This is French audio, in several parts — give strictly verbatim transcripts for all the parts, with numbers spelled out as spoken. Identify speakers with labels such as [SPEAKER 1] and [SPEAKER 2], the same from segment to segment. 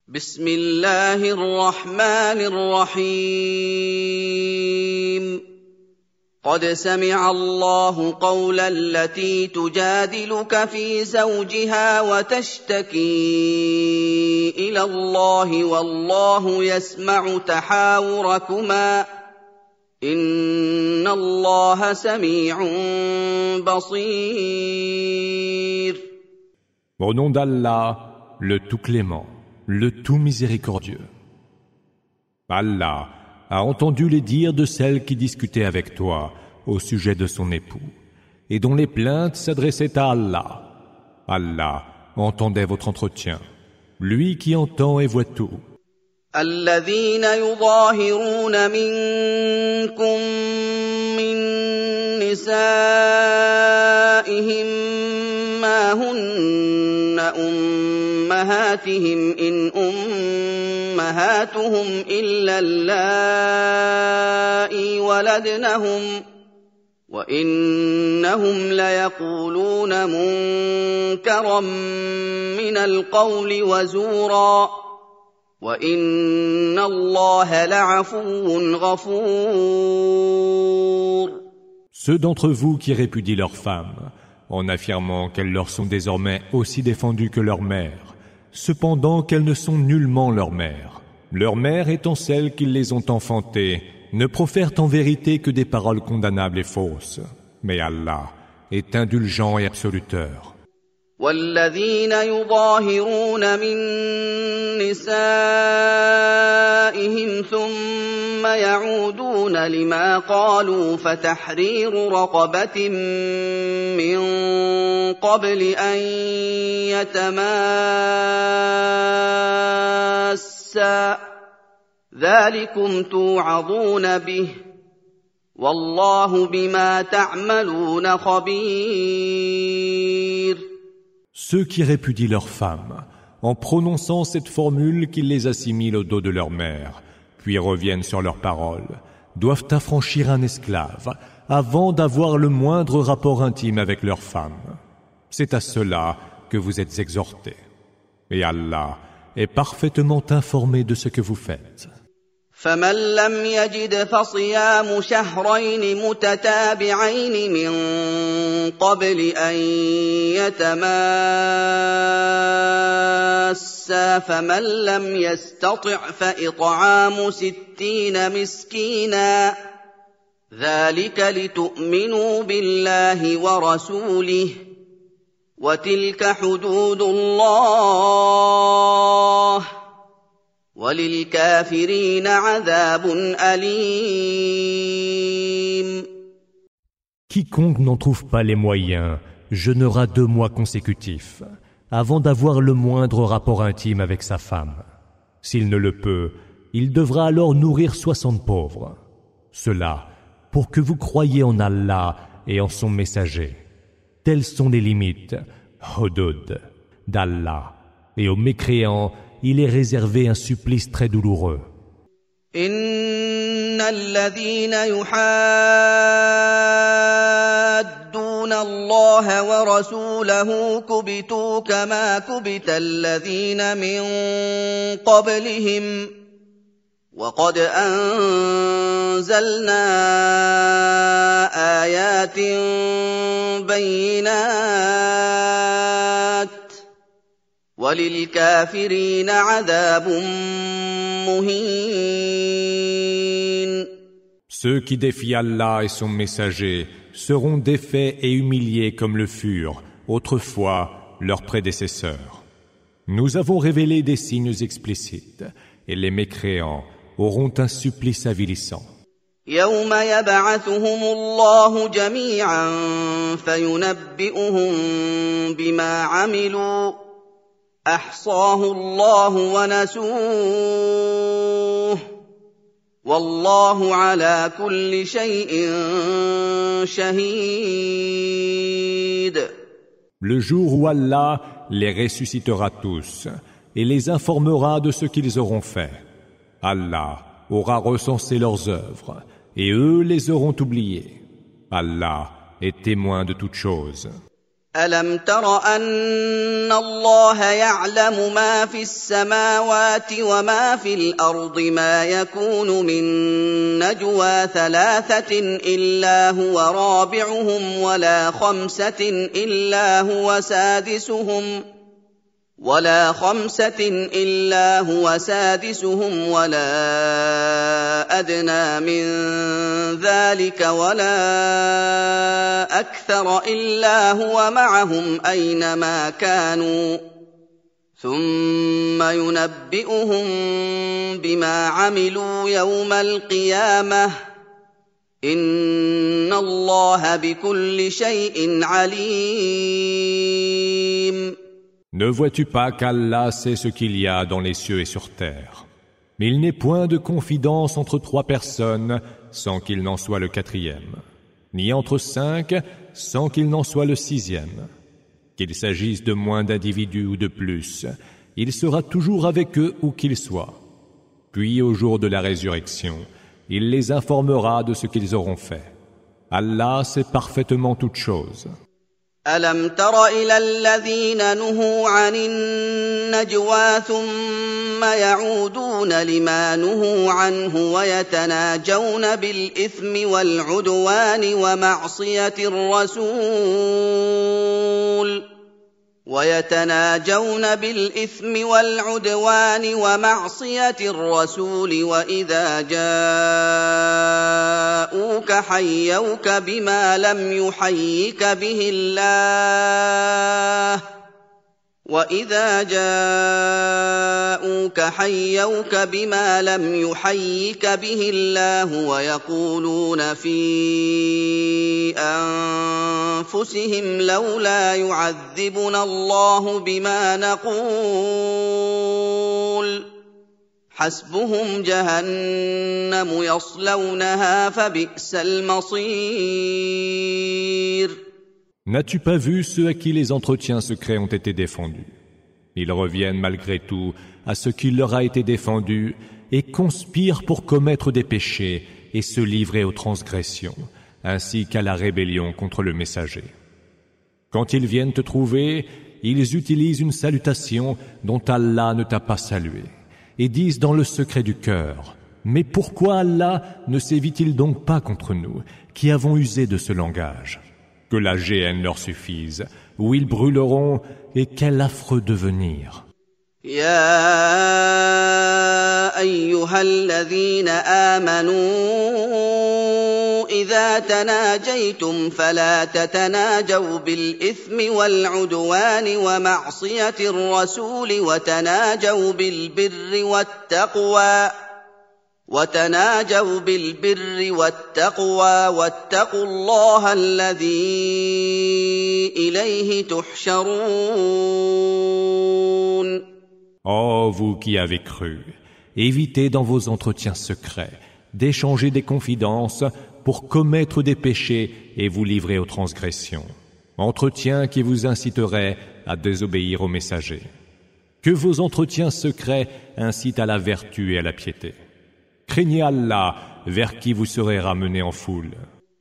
[SPEAKER 1] بسم الله الرحمن الرحيم قد سمع الله قول التي تجادلك في زوجها وتشتكي إلى الله والله يسمع تحاوركما إن الله سميع بصير.
[SPEAKER 2] Au nom d'Allah, le tout clément, le tout miséricordieux. Allah a entendu les dires de celle qui discutait avec toi au sujet de son époux et dont les plaintes s'adressaient à Allah. Allah entendait votre entretien, lui qui entend et voit tout.
[SPEAKER 1] الذين يظاهرون منكم من نسائهم ما هن أمهاتهم إن أمهاتهم إلا اللائي ولدنهم وإنهم ليقولون منكرا من القول وزورا وإن الله لعفو غفور.
[SPEAKER 2] Ceux d'entre vous qui répudient leurs femmes, en affirmant qu'elles leur sont désormais aussi défendues que leur mère, cependant qu'elles ne sont nullement leur mère. Leur mère étant celles qui les ont enfantées, ne profèrent en vérité que des paroles condamnables et fausses. Mais Allah est indulgent et absoluteur.
[SPEAKER 1] والذين يظاهرون من نسائهم ثم يعودون لما قالوا فتحرير رقبة من قبل أن يتماسا ذلكم توعظون به والله بما تعملون خبير.
[SPEAKER 2] Ceux qui répudient leurs femmes, en prononçant cette formule qu'ils les assimilent au dos de leur mère, puis reviennent sur leurs paroles, doivent affranchir un esclave avant d'avoir le moindre rapport intime avec leur femme. C'est à cela que vous êtes exhortés. Et Allah est parfaitement informé de ce que vous faites.
[SPEAKER 1] فمن لم يجد فصيام شهرين متتابعين من قبل أن يتماسا فمن لم يستطع فإطعام ستين مسكينا ذلك لتؤمنوا بالله ورسوله وتلك حدود الله وَلِلْكَافِرِينَ عَذَابٌ أَلِيمٌ.
[SPEAKER 2] Quiconque n'en trouve pas les moyens jeûnera deux mois consécutifs avant d'avoir le moindre rapport intime avec sa femme. S'il ne le peut, il devra alors nourrir soixante pauvres. Cela pour que vous croyiez en Allah et en son messager. Telles sont les limites, hudud, d'Allah, et aux mécréants il est réservé un supplice très douloureux.
[SPEAKER 1] إن الذين يحادون الله ورسوله كبتوا كما كبت الذين من قبلهم وقد أنزلنا آيات بينات وَلِلْكَافِرِينَ عَذَابٌ مُهِينٌ.
[SPEAKER 2] Ceux qui défient Allah et son messager seront défaits et humiliés comme le furent autrefois leurs prédécesseurs. Nous avons révélé des signes explicites et les mécréants auront un supplice avilissant.
[SPEAKER 1] يوم يبعثهم الله جميعا فينبئهم بما عملوا أحصاه الله ونسوه والله على كل شيء شهيد.
[SPEAKER 2] Le jour où Allah les ressuscitera tous et les informera de ce qu'ils auront fait. Allah aura recensé leurs œuvres et eux les auront oubliées. Allah est témoin de toutes choses.
[SPEAKER 1] ألم تر أن الله يعلم ما في السماوات وما في الأرض ما يكون من نجوى ثلاثة إلا هو رابعهم ولا خمسة إلا هو سادسهم ولا خمسة إلا هو سادسهم ولا أدنى من ذلك ولا أكثر إلا هو معهم أينما كانوا ثم ينبئهم بما عملوا يوم القيامة إن الله بكل شيء عليم.
[SPEAKER 2] Ne vois-tu pas qu'Allah sait ce qu'il y a dans les cieux et sur terre? Mais il n'est point de confidence entre trois personnes sans qu'il n'en soit le quatrième, ni entre cinq sans qu'il n'en soit le sixième. Qu'il s'agisse de moins d'individus ou de plus, il sera toujours avec eux où qu'ils soient. Puis au jour de la résurrection, il les informera de ce qu'ils auront fait. Allah sait parfaitement toutes choses.
[SPEAKER 1] ألم تر إلى الذين نهوا عن النجوى ثم يعودون لما نهوا عنه ويتناجون بالإثم والعدوان ومعصية الرسول ويتناجون بالإثم والعدوان ومعصية الرسول وإذا جاءوك حيوك بما لم يحيك به الله وإذا جاءوك حيوك بما لم يحيك به الله ويقولون في أنفسهم لولا يعذبنا الله بما نقول حسبهم جهنم يصلونها فبئس المصير.
[SPEAKER 2] N'as-tu pas vu ceux à qui les entretiens secrets ont été défendus? Ils reviennent malgré tout à ce qui leur a été défendu et conspirent pour commettre des péchés et se livrer aux transgressions, ainsi qu'à la rébellion contre le messager. Quand ils viennent te trouver, ils utilisent une salutation dont Allah ne t'a pas salué et disent dans le secret du cœur: mais pourquoi Allah ne sévit-il donc pas contre nous, qui avons usé de ce langage? Que la géhenne leur suffise, où ils brûleront, et quel affreux devenir.
[SPEAKER 1] يا أيها الذين آمنوا إذا تناجيتم فلا تتناجوا بالإثم والعدوان ومعصية الرسول وتناجوا بالبر والتقوى وتناجوا بالبر والتقوى واتقوا الله الذي إليه تحشرون.
[SPEAKER 2] Ô vous qui avez cru, évitez dans vos entretiens secrets d'échanger des confidences pour commettre des péchés et vous livrer aux transgressions, entretiens qui vous inciteraient à désobéir au messager. Que vos entretiens secrets incitent à la vertu et à la piété. Craignez Allah, vers qui vous serez ramenés en foule.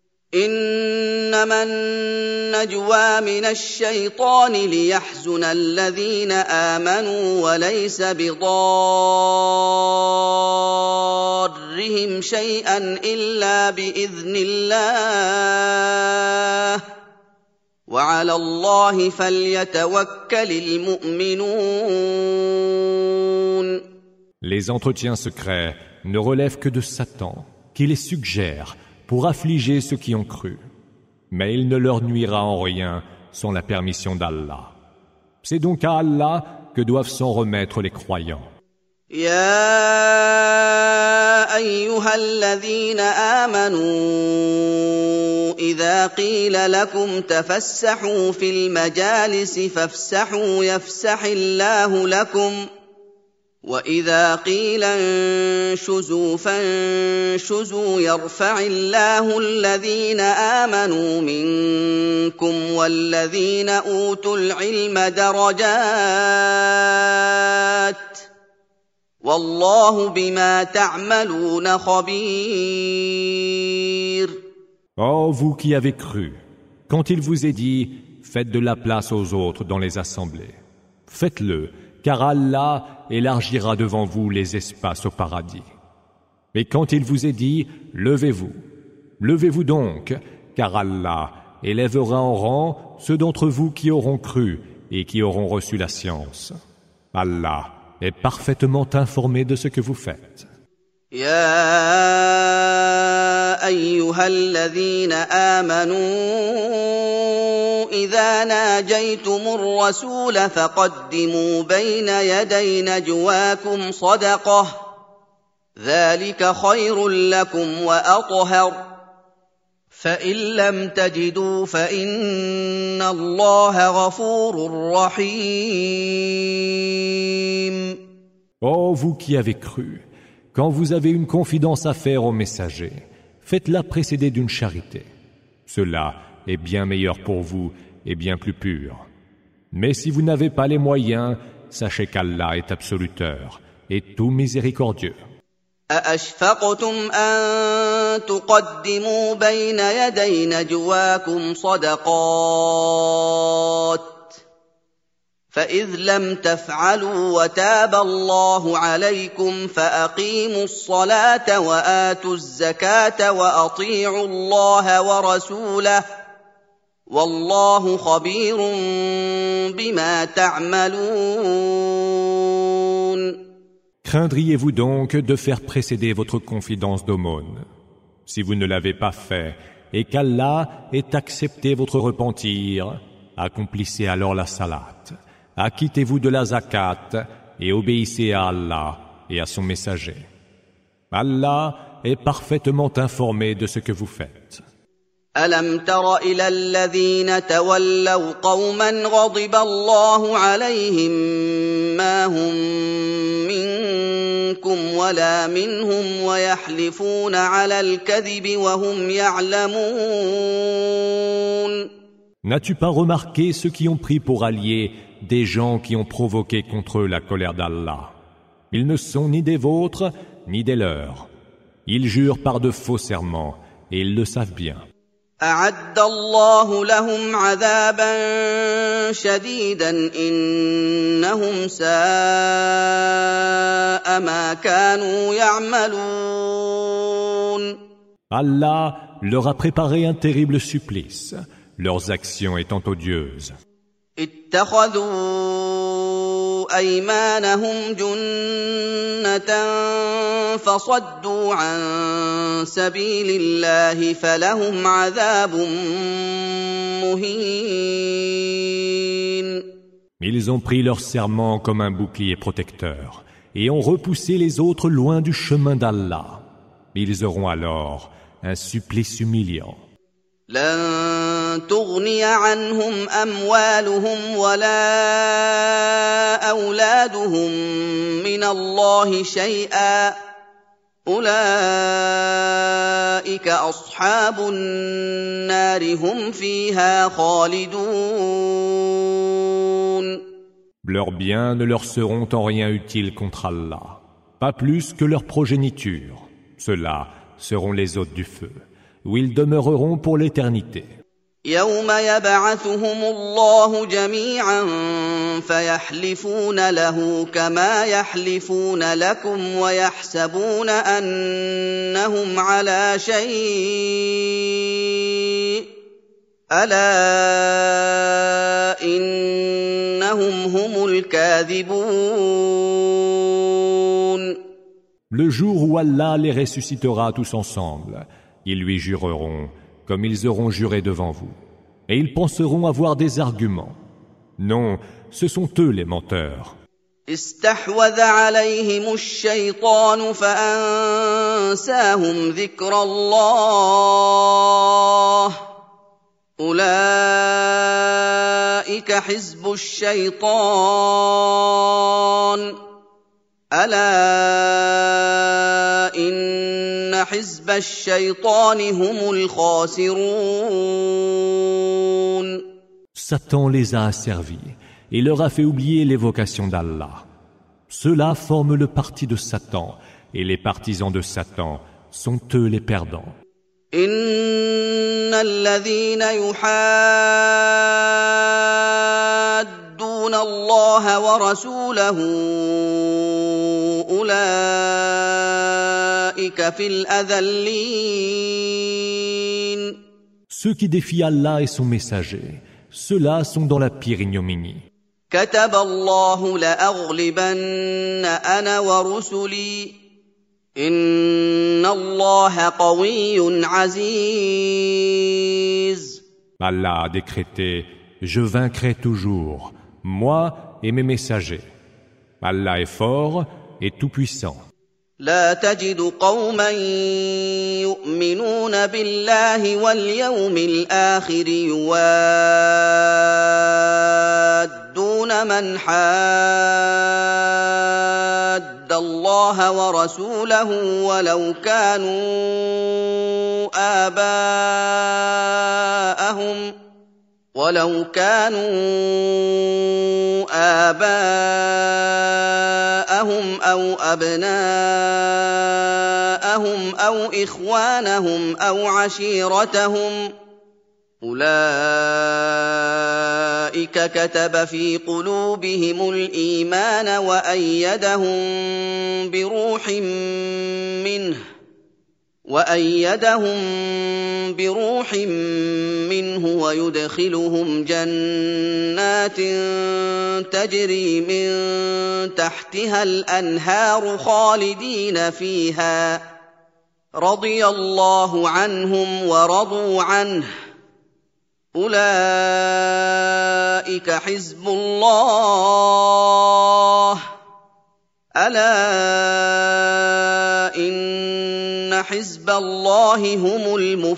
[SPEAKER 1] إنما النجوى من الشيطان ليحزن الذين آمنوا وليس بضارهم شيئا إلا بإذن الله وعلى الله فليتوكل المؤمنون.
[SPEAKER 2] Les entretiens secrets ne relèvent que de Satan, qui les suggère pour affliger ceux qui ont cru. Mais il ne leur nuira en rien sans la permission d'Allah. C'est donc à Allah que doivent s'en remettre les croyants.
[SPEAKER 1] يا أيها الذين آمنوا إذا قيل لكم تفسحوا في المجالس فافسحوا يفسح الله لكم وإذا قيل انشزوا فانشزوا يرفع الله الذين آمنوا منكم والذين أوتوا العلم درجات والله بما تعملون خبير.
[SPEAKER 2] Ô vous qui avez cru, quand il vous est dit « faites de la place aux autres dans les assemblées. Faites-le, car Allah élargira devant vous les espaces au paradis. Et quand il vous est dit, levez-vous, levez-vous donc, car Allah élèvera en rang ceux d'entre vous qui auront cru et qui auront reçu la science. Allah est parfaitement informé de ce que vous faites.
[SPEAKER 1] يا أيها الذين آمنوا إذا ناجيتم الرسول فقدموا بين يدي نجواكم صدقة ذلك خير لكم وأطهر فإن لم تجدوا فإن الله غفور رحيم.
[SPEAKER 2] Ô vous qui avez cru, quand vous avez une confidence à faire au messager, faites-la précéder d'une charité. Cela est bien meilleur pour vous et bien plus pur. Mais si vous n'avez pas les moyens, sachez qu'Allah est absoluteur et tout miséricordieux.
[SPEAKER 1] أأشفقتم أن تقدموا بين يدي نجواكم صدقات فإذ لم تفعلوا وتاب الله عليكم فأقيموا الصلاة وآتوا الزكاة وأطيعوا الله ورسوله والله خبير بما تعملون.
[SPEAKER 2] Craindriez-vous donc de faire précéder votre confidence d'aumône? Si vous ne l'avez pas fait et qu'Allah ait accepté votre repentir, accomplissez alors la salat. Acquittez-vous de la zakat et obéissez à Allah et à son messager. Allah est parfaitement informé de ce que vous faites.
[SPEAKER 1] ألم تر إلى الذين تولوا قوما غضب الله عليهم ما هم منكم ولا منهم ويحلفون على الكذب وهم يعلمون.
[SPEAKER 2] N'as-tu pas remarqué ceux qui ont pris pour alliés des gens qui ont provoqué contre eux la colère d'Allah? Ils ne sont ni des vôtres ni des leurs. Ils jurent par de faux serments et ils le savent bien.
[SPEAKER 1] أعد الله لهم عذابا شديدا إنهم ساء ما كانوا يعملون.
[SPEAKER 2] Allah leur a préparé un terrible supplice, leurs actions étant odieuses.
[SPEAKER 1] اتخذوا أيمانهم جنة فصدوا عن سبيل الله فلهم عذاب مهين.
[SPEAKER 2] Ils ont pris leur serment comme un bouclier protecteur et ont repoussé les autres loin du chemin d'Allah. Ils auront alors un supplice humiliant.
[SPEAKER 1] لن تغني عنهم أموالهم ولا أولادهم من الله شيئا أولئك أصحاب النار هم فيها خالدون.
[SPEAKER 2] Leurs biens ne leur seront en rien utiles contre Allah, pas plus que leur progéniture. Ceux-là seront les hôtes du feu, où ils demeureront pour l'éternité.
[SPEAKER 1] يوم يبعثهم الله جميعا فيحلفون له كما يحلفون لكم ويحسبون أنهم على شيء ألا إنهم هم الكاذبون.
[SPEAKER 2] Le jour où Allah les ressuscitera tous ensemble, ils lui jureront comme ils auront juré devant vous, et ils penseront avoir des arguments. Non, ce sont eux les menteurs.
[SPEAKER 1] استحوذ عليهم الشيطان فأنساهم ذكر الله أولئك حزب الشيطان ألا إن حزب الشيطان هم الخاسرون.
[SPEAKER 2] Satan les a asservis et leur a fait oublier l'évocation d'Allah. Ceux-là forment le parti de Satan et les partisans de Satan sont eux les perdants.
[SPEAKER 1] إن الذين يحادون الله ورسوله أولئك في الأذلين.
[SPEAKER 2] Ceux qui défient Allah et son messager, ceux-là sont dans la pire ignominie.
[SPEAKER 1] كتب الله لأغلبن أنا ورسلي إن الله قوي عزيز.
[SPEAKER 2] Allah a décrété, je vaincrai toujours, moi et mes messagers. Allah est fort et tout-puissant.
[SPEAKER 1] لا تجد قوما يؤمنون بالله واليوم الآخر يوادون من حاد الله ورسوله ولو كانوا آباءهم ولو كانوا آباءهم أو أبناءهم أو إخوانهم أو عشيرتهم أولئك كتب في قلوبهم الإيمان وأيدهم بروح منه وأيدهم بروح منه ويدخلهم جنات تجري من تحتها الأنهار خالدين فيها رضي الله عنهم ورضوا عنه أولئك حزب الله ألا إن حزب الله هم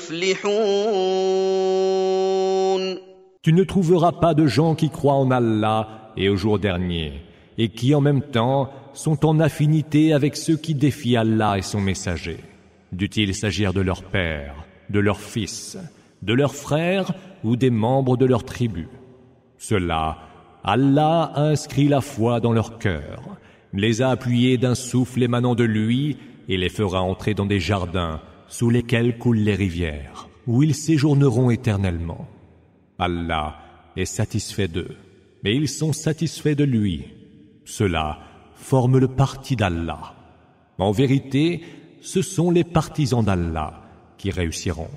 [SPEAKER 1] المفلحون.
[SPEAKER 2] Tu ne trouveras pas de gens qui croient en Allah et au jour dernier, et qui en même temps sont en affinité avec ceux qui défient Allah et son messager. Dût-il s'agir de leur père, de leur fils, de leurs frères ou des membres de leur tribu. Ceux-là, Allah a inscrit la foi dans leur cœur, les a appuyés d'un souffle émanant de lui et les fera entrer dans des jardins sous lesquels coulent les rivières, où ils séjourneront éternellement. Allah est satisfait d'eux, mais ils sont satisfaits de lui. Ceux-là forment le parti d'Allah. En vérité, ce sont les partisans d'Allah qui réussiront.